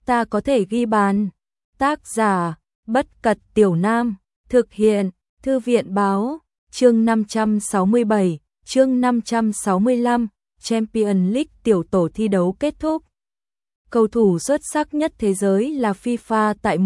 ta có thể ghi bàn. Tác giả, Bất Cật Tiểu Nam, thực hiện, Thư viện Báo, chương 567, chương 565, Champions League tiểu tổ thi đấu kết thúc. Cầu thủ xuất sắc nhất thế giới là FIFA tại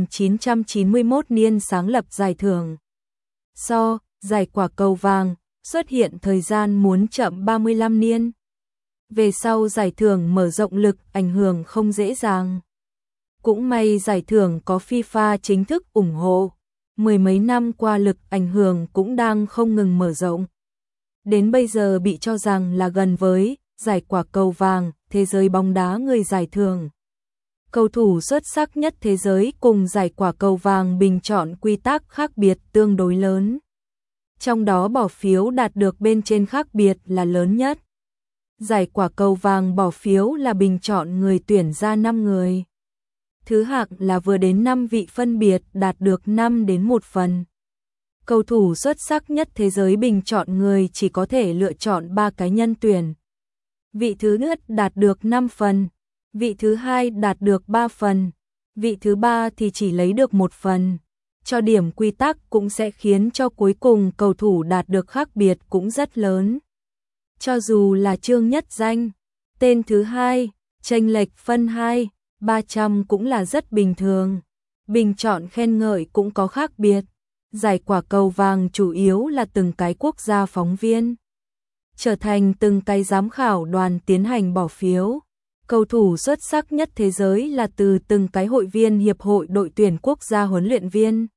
1991 niên sáng lập giải thưởng. Giải quả cầu vàng, xuất hiện thời gian muốn chậm 35 niên. Về sau giải thưởng mở rộng lực ảnh hưởng không dễ dàng. Cũng may giải thưởng có FIFA chính thức ủng hộ. Mười mấy năm qua lực ảnh hưởng cũng đang không ngừng mở rộng. Đến bây giờ bị cho rằng là gần với giải quả cầu vàng, thế giới bóng đá người giải thưởng. Cầu thủ xuất sắc nhất thế giới cùng giải quả cầu vàng bình chọn quy tắc khác biệt tương đối lớn. Trong đó bỏ phiếu đạt được bên trên khác biệt là lớn nhất. Giải quả cầu vàng bỏ phiếu là bình chọn người tuyển ra 5 người. Thứ hạng là vừa đến 5 vị phân biệt đạt được 5 đến 1 phần. Cầu thủ xuất sắc nhất thế giới bình chọn người chỉ có thể lựa chọn 3 cá nhân tuyển. Vị thứ nhất đạt được 5 phần, vị thứ hai đạt được 3 phần, vị thứ ba thì chỉ lấy được 1 phần. Cho điểm quy tắc cũng sẽ khiến cho cuối cùng cầu thủ đạt được khác biệt cũng rất lớn. Cho dù là chương nhất danh, tên thứ hai, chênh lệch phân 2, 300 cũng là rất bình thường. Bình chọn khen ngợi cũng có khác biệt. Giải quả cầu vàng chủ yếu là từng cái quốc gia phóng viên. Trở thành từng cái giám khảo đoàn tiến hành bỏ phiếu. Cầu thủ xuất sắc nhất thế giới là từ từng cái hội viên hiệp hội đội tuyển quốc gia huấn luyện viên.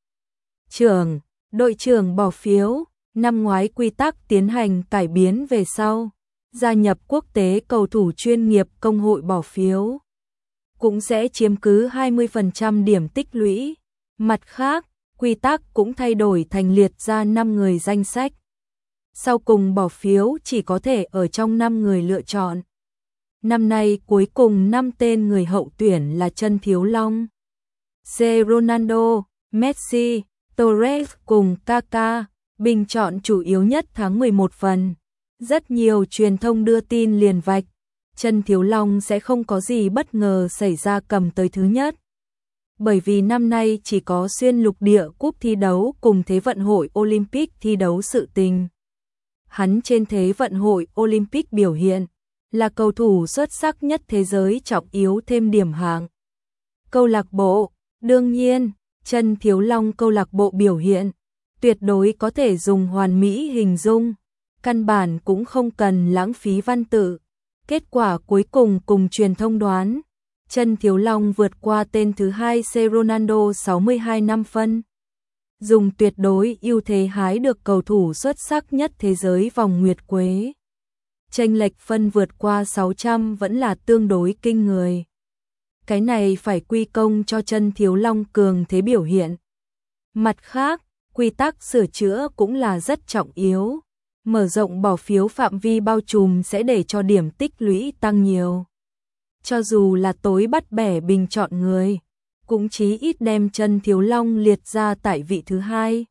Đội trưởng bỏ phiếu. Năm ngoái quy tắc tiến hành cải biến về sau. Gia nhập quốc tế cầu thủ chuyên nghiệp công hội bỏ phiếu. Cũng sẽ chiếm cứ 20% điểm tích lũy. Mặt khác, quy tắc cũng thay đổi thành liệt ra 5 người danh sách. Sau cùng bỏ phiếu chỉ có thể ở trong 5 người lựa chọn. Năm nay cuối cùng 5 tên người hậu tuyển là Trân Thiếu Long, Ronaldo, Messi, Torres cùng Kaká. Bình chọn chủ yếu nhất tháng 11 phần. Rất nhiều truyền thông đưa tin liền vạch. Trân Thiếu Long sẽ không có gì bất ngờ xảy ra cầm tới thứ nhất. Bởi vì năm nay chỉ có xuyên lục địa cúp thi đấu cùng Thế vận hội Olympic thi đấu sự tình. Hắn trên Thế vận hội Olympic biểu hiện là cầu thủ xuất sắc nhất thế giới trọng yếu thêm điểm hạng. Câu lạc bộ, đương nhiên, Trân Thiếu Long câu lạc bộ biểu hiện tuyệt đối có thể dùng hoàn mỹ hình dung, căn bản cũng không cần lãng phí văn tự. Kết quả cuối cùng cùng truyền thông đoán, Trân Thiếu Long vượt qua tên thứ hai Ronaldo 62 năm phân. Dùng tuyệt đối ưu thế hái được cầu thủ xuất sắc nhất thế giới vòng nguyệt quế. Chênh lệch phân vượt qua 600 vẫn là tương đối kinh người. Cái này phải quy công cho Trân Thiếu Long cường thế biểu hiện. Mặt khác, quy tắc sửa chữa cũng là rất trọng yếu. Mở rộng bỏ phiếu phạm vi bao trùm sẽ để cho điểm tích lũy tăng nhiều. Cho dù là tối bắt bẻ bình chọn người, cũng chí ít đem Trân Thiếu Long liệt ra tại vị thứ hai.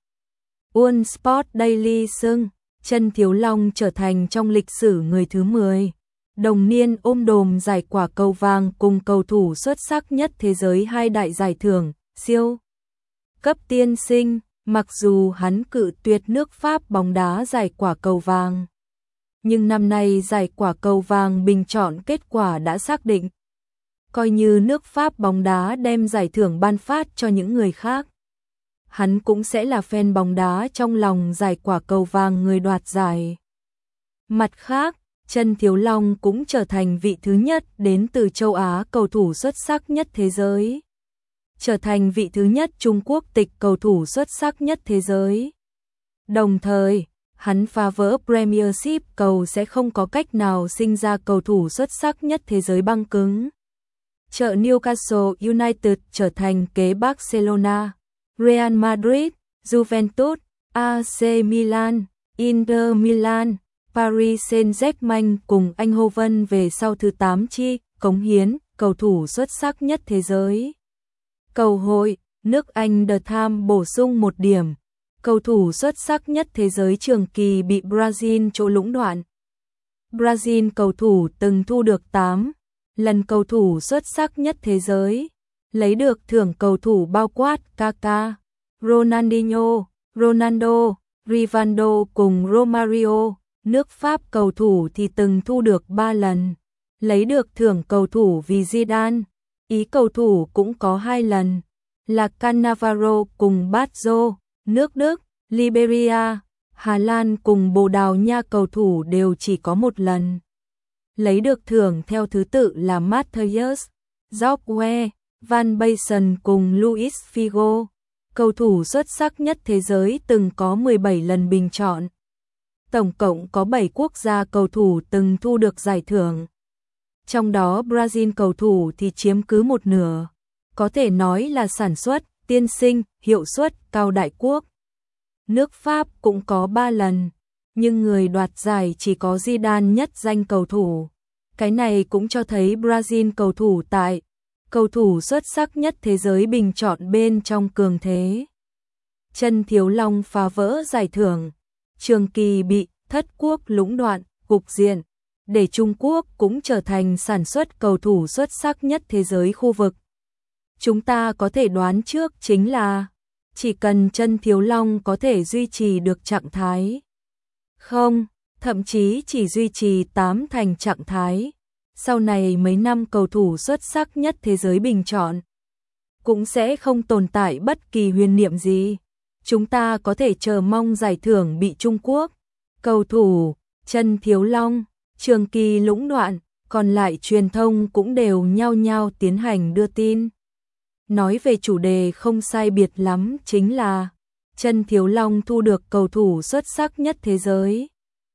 One Sport Daily xưng, Trân Thiếu Long trở thành trong lịch sử người thứ 10. Đồng niên ôm đồm giải quả cầu vàng cùng cầu thủ xuất sắc nhất thế giới 2 đại giải thưởng, siêu cấp tiên sinh. Mặc dù hắn cự tuyệt nước Pháp bóng đá giải quả cầu vàng, nhưng năm nay giải quả cầu vàng bình chọn kết quả đã xác định. Coi như nước Pháp bóng đá đem giải thưởng ban phát cho những người khác, hắn cũng sẽ là fan bóng đá trong lòng giải quả cầu vàng người đoạt giải. Mặt khác, Trân Thiếu Long cũng trở thành vị thứ nhất đến từ châu Á cầu thủ xuất sắc nhất thế giới. Trở thành vị thứ nhất Trung Quốc tịch cầu thủ xuất sắc nhất thế giới. Đồng thời, hắn phá vỡ Premiership cầu sẽ không có cách nào sinh ra cầu thủ xuất sắc nhất thế giới băng cứng. Trợ Newcastle United trở thành kế Barcelona, Real Madrid, Juventus, AC Milan, Inter Milan, Paris Saint-Germain cùng Eindhoven về sau thứ 8 chi cống hiến cầu thủ xuất sắc nhất thế giới. Cầu hội, nước Anh The Times bổ sung 1 điểm. Cầu thủ xuất sắc nhất thế giới trường kỳ bị Brazil chỗ lũng đoạn. Brazil cầu thủ từng thu được 8 lần cầu thủ xuất sắc nhất thế giới. Lấy được thưởng cầu thủ bao quát Kaká, Ronaldinho, Ronaldo, Rivaldo cùng Romario. Nước Pháp cầu thủ thì từng thu được 3 lần. Lấy được thưởng cầu thủ vì Zidane. Ý cầu thủ cũng có 2 lần, là Cannavaro cùng Baggio. Nước Đức, Liberia, Hà Lan cùng Bồ Đào Nha cầu thủ đều chỉ có 1 lần. Lấy được thưởng theo thứ tự là Matthäus, George, Van Basten cùng Luis Figo. Cầu thủ xuất sắc nhất thế giới từng có 17 lần bình chọn. Tổng cộng có 7 quốc gia cầu thủ từng thu được giải thưởng. Trong đó Brazil cầu thủ thì chiếm cứ 1/2. Có thể nói là sản xuất, tiên sinh, hiệu suất cao đại quốc. Nước Pháp cũng có 3 lần, nhưng người đoạt giải chỉ có Zidane nhất danh cầu thủ. Cái này cũng cho thấy Brazil cầu thủ tại cầu thủ xuất sắc nhất thế giới bình chọn bên trong cường thế. Chân Thiếu Long phá vỡ giải thưởng, Trường Kỳ bị thất quốc lũng đoạn, cục diện, để Trung Quốc cũng trở thành sản xuất cầu thủ xuất sắc nhất thế giới khu vực. Chúng ta có thể đoán trước chính là chỉ cần Chân Thiếu Long có thể duy trì được trạng thái. Không, thậm chí chỉ duy trì 8 thành trạng thái. Sau này mấy năm cầu thủ xuất sắc nhất thế giới bình chọn cũng sẽ không tồn tại bất kỳ huyền niệm gì. Chúng ta có thể chờ mong giải thưởng bị Trung Quốc cầu thủ Chân Thiếu Long, Trường Kỳ lũng đoạn, còn lại truyền thông cũng đều nhao nhao tiến hành đưa tin. Nói về chủ đề không sai biệt lắm chính là Chân Thiếu Long thu được cầu thủ xuất sắc nhất thế giới.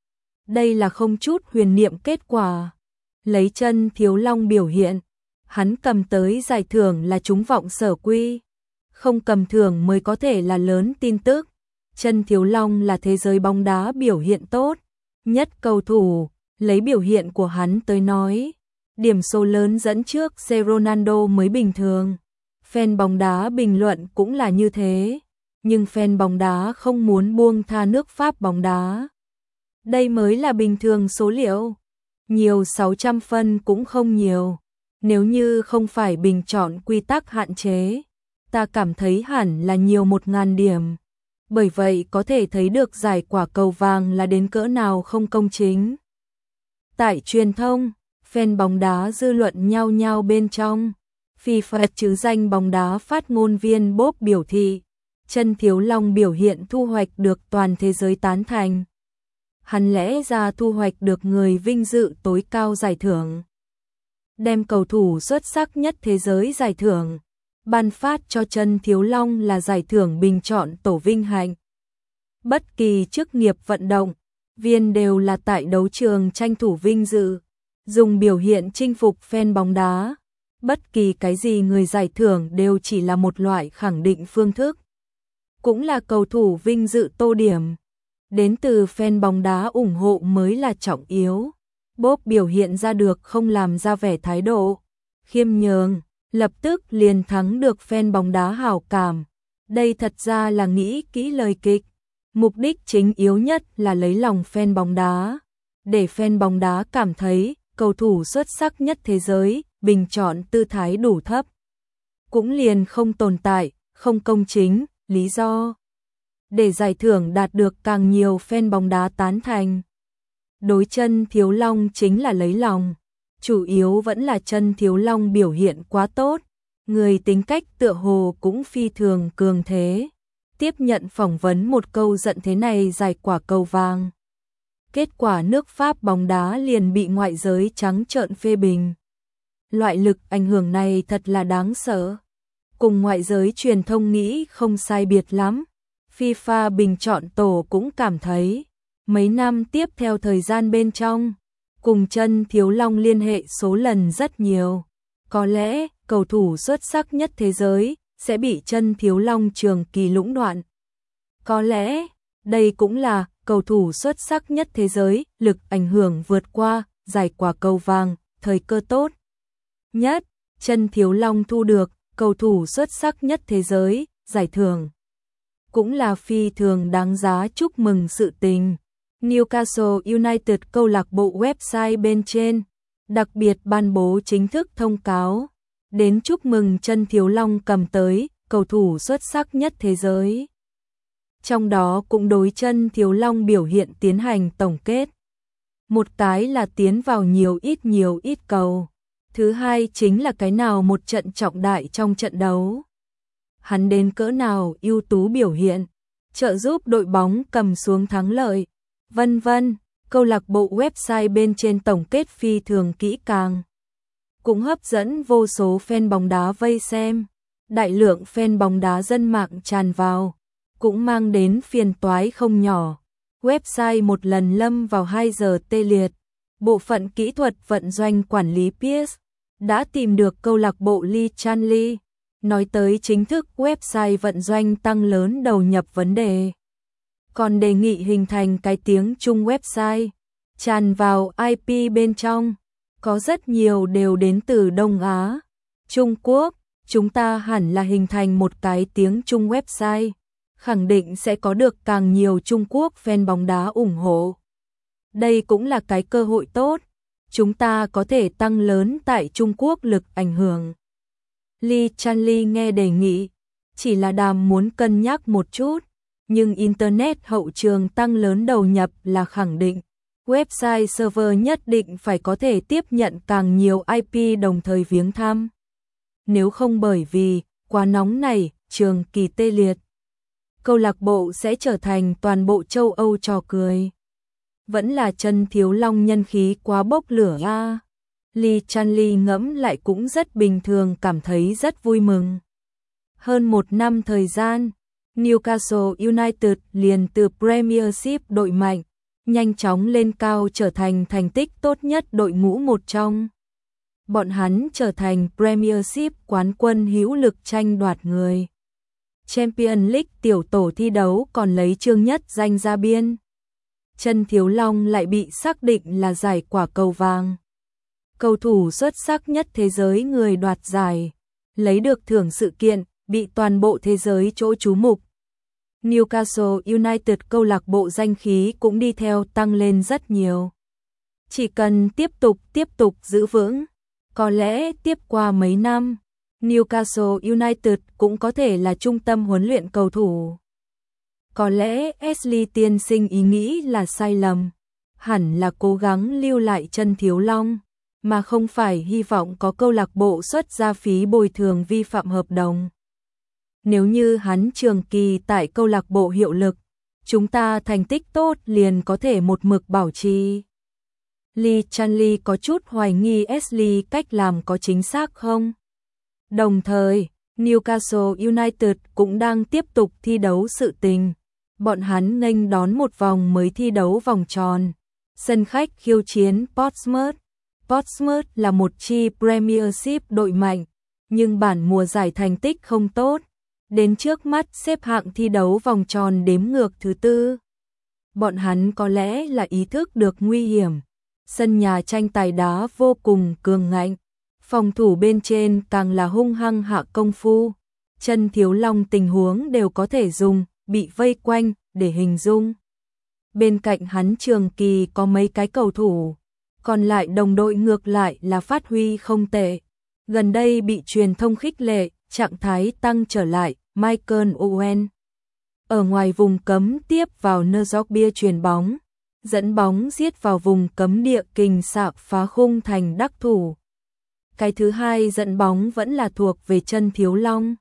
Đây là không chút huyền niệm kết quả. Lấy Chân Thiếu Long biểu hiện, hắn cầm tới giải thưởng là trúng vọng sở quy. Không cầm thưởng mới có thể là lớn tin tức. Chân Thiếu Long là thế giới bóng đá biểu hiện tốt nhất cầu thủ, lấy biểu hiện của hắn tới nói. Điểm số lớn dẫn trước C Ronaldo mới bình thường. Fan bóng đá bình luận cũng là như thế. Nhưng fan bóng đá không muốn buông tha nước Pháp bóng đá. Đây mới là bình thường số liệu. Nhiều 600 phân cũng không nhiều. Nếu như không phải bình chọn quy tắc hạn chế, ta cảm thấy hẳn là nhiều 1000 điểm. Bởi vậy có thể thấy được giải quả cầu vàng là đến cỡ nào không công chính. Tại truyền thông, fan bóng đá dư luận nhao nhao bên trong. FIFA chứ danh bóng đá phát ngôn viên Bob biểu thị, Chân Thiếu Long biểu hiện thu hoạch được toàn thế giới tán thành. Hắn lẽ ra thu hoạch được người vinh dự tối cao giải thưởng. Đem cầu thủ xuất sắc nhất thế giới giải thưởng, ban phát cho Chân Thiếu Long là giải thưởng bình chọn tổ vinh hạnh. Bất kỳ chức nghiệp vận động viên đều là tại đấu trường tranh thủ vinh dự, dùng biểu hiện chinh phục fan bóng đá. Bất kỳ cái gì người giải thưởng đều chỉ là một loại khẳng định phương thức. Cũng là cầu thủ vinh dự tô điểm. Đến từ fan bóng đá ủng hộ mới là trọng yếu. Bob biểu hiện ra được không làm ra vẻ thái độ khiêm nhường, lập tức liền thắng được fan bóng đá hảo cảm. Đây thật ra là nghĩ kỹ lời kịch. Mục đích chính yếu nhất là lấy lòng fan bóng đá. Để fan bóng đá cảm thấy cầu thủ xuất sắc nhất thế giới, bình chọn tư thái đủ thấp. Cũng liền không tồn tại, không công chính, lý do. Để giải thưởng đạt được càng nhiều fan bóng đá tán thành. Đối Chân Thiếu Long chính là lấy lòng. Chủ yếu vẫn là Chân Thiếu Long biểu hiện quá tốt. Người tính cách tựa hồ cũng phi thường cường thế. Tiếp nhận phỏng vấn một câu giận thế này giải quả cầu vàng. Kết quả nước Pháp bóng đá liền bị ngoại giới trắng trợn phê bình. Loại lực ảnh hưởng này thật là đáng sợ. Cùng ngoại giới truyền thông nghĩ không sai biệt lắm. FIFA bình chọn tổ cũng cảm thấy mấy năm tiếp theo thời gian bên trong, cùng Chân Thiếu Long liên hệ số lần rất nhiều. Có lẽ cầu thủ xuất sắc nhất thế giới sẽ bị Chân Thiếu Long Trường Kỳ lũng đoạn. Có lẽ đây cũng là cầu thủ xuất sắc nhất thế giới, lực ảnh hưởng vượt qua giải quả cầu vàng, thời cơ tốt nhất. Chân Thiếu Long thu được cầu thủ xuất sắc nhất thế giới, giải thưởng. Cũng là phi thường đáng giá chúc mừng sự tình. Newcastle United câu lạc bộ website bên trên đặc biệt ban bố chính thức thông cáo, đến chúc mừng Trân Thiếu Long cầm tới cầu thủ xuất sắc nhất thế giới. Trong đó cũng đối Trân Thiếu Long biểu hiện tiến hành tổng kết. Một cái là tiến vào nhiều ít cầu. Thứ hai chính là cái nào một trận trọng đại trong trận đấu. Hắn đến cỡ nào ưu tú biểu hiện, trợ giúp đội bóng cầm xuống thắng lợi, vân vân. Câu lạc bộ website bên trên tổng kết phi thường kỹ càng, cũng hấp dẫn vô số fan bóng đá vây xem. Đại lượng fan bóng đá dân mạng tràn vào, cũng mang đến phiền toái không nhỏ. Website một lần lâm vào 2 giờ tê liệt. Bộ phận kỹ thuật vận doanh quản lý Pierce đã tìm được câu lạc bộ Lee Chanley, nói tới chính thức website vận doanh tăng lớn đầu nhập vấn đề. Còn đề nghị hình thành cái tiếng Trung website, tràn vào IP bên trong, có rất nhiều đều đến từ Đông Á, Trung Quốc. Chúng ta hẳn là hình thành một cái tiếng Trung website, khẳng định sẽ có được càng nhiều Trung Quốc fan bóng đá ủng hộ. Đây cũng là cái cơ hội tốt, chúng ta có thể tăng lớn tại Trung Quốc lực ảnh hưởng. Lee Chanley nghe đề nghị, chỉ là đàm muốn cân nhắc một chút, nhưng Internet hậu trường tăng lớn đầu nhập là khẳng định. Website server nhất định phải có thể tiếp nhận càng nhiều IP đồng thời viếng thăm. Nếu không bởi vì quá nóng này, trường kỳ tê liệt, câu lạc bộ sẽ trở thành toàn bộ châu Âu trò cười. Vẫn là Trân Thiếu Long nhân khí quá bốc lửa a. Lee Chanley ngẫm lại cũng rất bình thường, cảm thấy rất vui mừng. Hơn 1 năm thời gian, Newcastle United liền từ Premiership đội mạnh, nhanh chóng lên cao trở thành thành tích tốt nhất đội ngũ một trong. Bọn hắn trở thành Premiership quán quân hữu lực tranh đoạt người. Champions League tiểu tổ thi đấu còn lấy chương nhất danh ra biên. Trân Thiếu Long lại bị xác định là giải quả cầu vàng. Cầu thủ xuất sắc nhất thế giới người đoạt giải, lấy được thưởng sự kiện, bị toàn bộ thế giới chỗ chú mục. Newcastle United câu lạc bộ danh khí cũng đi theo tăng lên rất nhiều. Chỉ cần tiếp tục giữ vững, có lẽ tiếp qua mấy năm, Newcastle United cũng có thể là trung tâm huấn luyện cầu thủ. Có lẽ Ashley tiên sinh ý nghĩ là sai lầm, hẳn là cố gắng lưu lại Trân Thiếu Long, mà không phải hy vọng có câu lạc bộ xuất ra phí bồi thường vi phạm hợp đồng. Nếu như hắn trường kỳ tại câu lạc bộ hiệu lực, chúng ta thành tích tốt liền có thể một mực bảo trì. Lee Chanley có chút hoài nghi Ashley cách làm có chính xác không. Đồng thời, Newcastle United cũng đang tiếp tục thi đấu sự tình. Bọn hắn nghênh đón một vòng mới thi đấu vòng tròn. Sân khách khiêu chiến Portsmouth. Portsmouth là một chi Premiership đội mạnh, nhưng bản mùa giải thành tích không tốt. Đến trước mắt xếp hạng thi đấu vòng tròn đếm ngược thứ 4. Bọn hắn có lẽ là ý thức được nguy hiểm. Sân nhà tranh tài đá vô cùng cường ngạnh. Phòng thủ bên trên càng là hung hăng hạ công phu. Trân Thiếu Long tình huống đều có thể dùng bị vây quanh để hình dung. Bên cạnh hắn trường kỳ có mấy cái cầu thủ, còn lại đồng đội ngược lại là phát huy không tệ. Gần đây bị truyền thông khích lệ, trạng thái tăng trở lại. Michael Owen ở ngoài vùng cấm tiếp vào Nzogbia chuyền bóng, dẫn bóng giết vào vùng cấm địa, kình xạ phá khung thành đắc thủ. Cái thứ hai dẫn bóng vẫn là thuộc về Trân Thiếu Long.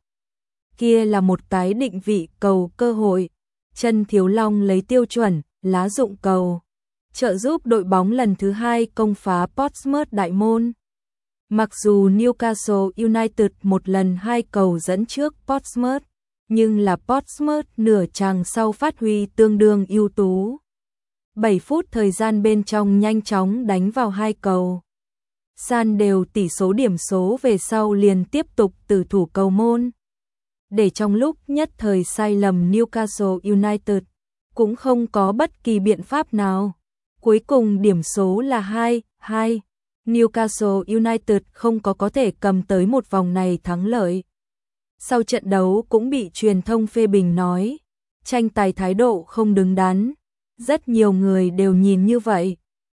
Kia là một cái định vị cầu cơ hội. Trân Thiếu Long lấy tiêu chuẩn lá dụng cầu, trợ giúp đội bóng lần thứ 2 công phá Portsmouth đại môn. Mặc dù Newcastle United một lần 2 cầu dẫn trước Portsmouth, nhưng là Portsmouth nửa chàng sau phát huy tương đương ưu tú. 7 phút thời gian bên trong nhanh chóng đánh vào 2 cầu. San đều tỷ số điểm số về sau liền tiếp tục từ thủ cầu môn. Để trong lúc nhất thời sai lầm Newcastle United cũng không có bất kỳ biện pháp nào. Cuối cùng điểm số là 2-2. Newcastle United không có thể cầm tới một vòng này thắng lợi. Sau trận đấu cũng bị truyền thông phê bình nói, tranh tài thái độ không đứng đắn. Rất nhiều người đều nhìn như vậy.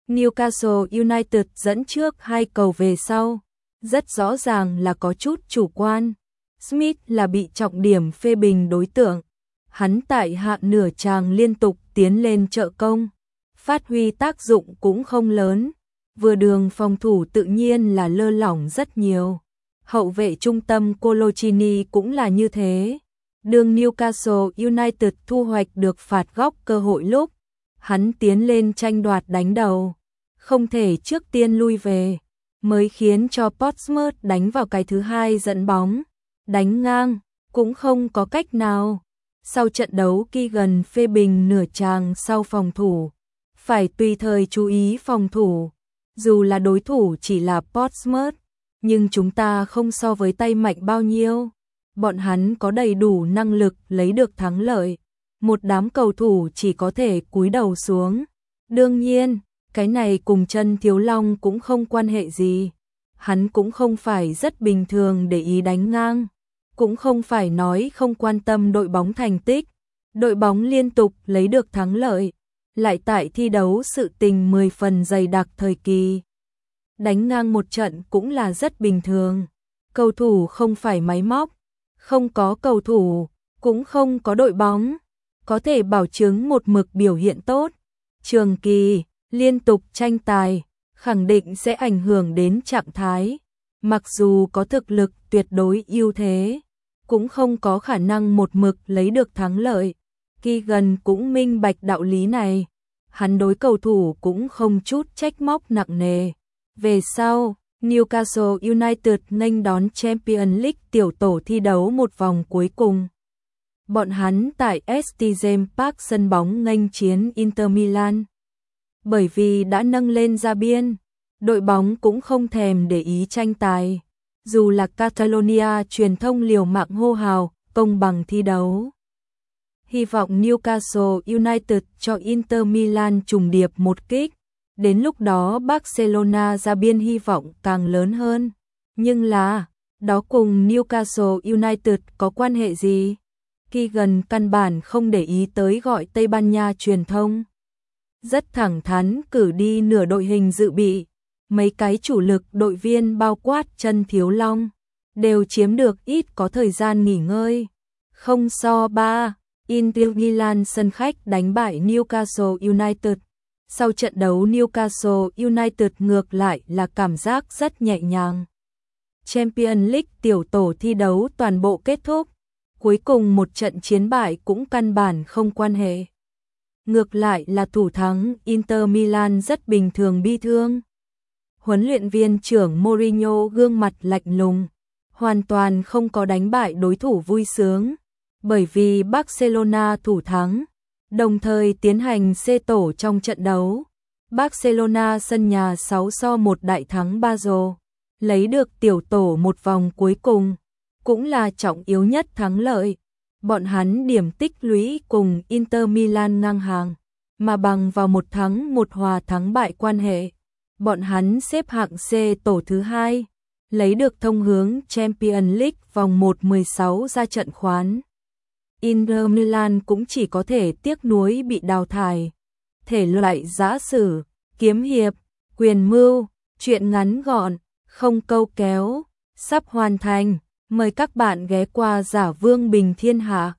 Newcastle United dẫn trước 2 cầu về sau, rất rõ ràng là có chút chủ quan. Smith là bị trọng điểm phê bình đối tượng. Hắn tại hạ nửa chàng liên tục tiến lên trợ công, phát huy tác dụng cũng không lớn. Vừa đường phòng thủ tự nhiên là lơ lỏng rất nhiều. Hậu vệ trung tâm Coloccini cũng là như thế. Đường Newcastle United thu hoạch được phạt góc cơ hội lúc hắn tiến lên tranh đoạt đánh đầu, không thể trước tiên lui về, mới khiến cho Portsmouth đánh vào cái thứ hai dẫn bóng, đánh ngang, cũng không có cách nào. Sau trận đấu Keegan phê bình nửa chàng sau phòng thủ, phải tùy thời chú ý phòng thủ, dù là đối thủ chỉ là Portsmouth, nhưng chúng ta không so với tay mạnh bao nhiêu. Bọn hắn có đầy đủ năng lực lấy được thắng lợi. Một đám cầu thủ chỉ có thể cúi đầu xuống. Đương nhiên, cái này cùng Chân Thiếu Long cũng không quan hệ gì. Hắn cũng không phải rất bình thường để ý đánh ngang. Cũng không phải nói không quan tâm đội bóng thành tích. Đội bóng liên tục lấy được thắng lợi. Lại tại thi đấu sự tình 10 phần dày đặc thời kỳ. Đánh ngang một trận cũng là rất bình thường. Cầu thủ không phải máy móc. Không có cầu thủ, cũng không có đội bóng, có thể bảo chứng một mực biểu hiện tốt. Trường kỳ, liên tục tranh tài, khẳng định sẽ ảnh hưởng đến trạng thái. Mặc dù có thực lực tuyệt đối ưu thế, cũng không có khả năng một mực lấy được thắng lợi. Keegan cũng minh bạch đạo lý này. Hắn đối cầu thủ cũng không chút trách móc nặng nề. Về sau, Newcastle United nghênh đón Champions League tiểu tổ thi đấu một vòng cuối cùng. Bọn hắn tại St James Park sân bóng nghênh chiến Inter Milan. Bởi vì đã nâng lên ra biên, đội bóng cũng không thèm để ý tranh tài. Dù là Catalonia truyền thông liều mạng hô hào, công bằng thi đấu. Hy vọng Newcastle United cho Inter Milan trùng điệp một kích. Đến lúc đó Barcelona ra biên hy vọng càng lớn hơn. Nhưng là, đó cùng Newcastle United có quan hệ gì? Keegan căn bản không để ý tới gọi Tây Ban Nha truyền thông. Rất thẳng thắn cử đi nửa đội hình dự bị. Mấy cái chủ lực đội viên bao quát Chân Thiếu Long, đều chiếm được ít có thời gian nghỉ ngơi. Không so ba, Inter Milan sân khách đánh bại Newcastle United. Sau trận đấu Newcastle United ngược lại là cảm giác rất nhẹ nhàng. Champions League tiểu tổ thi đấu toàn bộ kết thúc. Cuối cùng một trận chiến bại cũng căn bản không quan hệ. Ngược lại là thủ thắng Inter Milan rất bình thường bi thương. Huấn luyện viên trưởng Mourinho gương mặt lạnh lùng, hoàn toàn không có đánh bại đối thủ vui sướng. Bởi vì Barcelona thủ thắng, đồng thời tiến hành C tổ trong trận đấu. Barcelona sân nhà 6-1 đại thắng Basel, lấy được tiểu tổ một vòng cuối cùng, cũng là trọng yếu nhất thắng lợi. Bọn hắn điểm tích lũy cùng Inter Milan ngang hàng, mà bằng vào một thắng một hòa thắng bại quan hệ. Bọn hắn xếp hạng C tổ thứ 2, lấy được thông hướng Champions League vòng 1/16 ra trận khoán. Inter Milan cũng chỉ có thể tiếc nuối bị đào thải. Thể loại giã sử, kiếm hiệp, quyền mưu, truyện ngắn gọn, không câu kéo, sắp hoàn thành. Mời các bạn ghé qua Giả Vương Bình Thiên Hạ.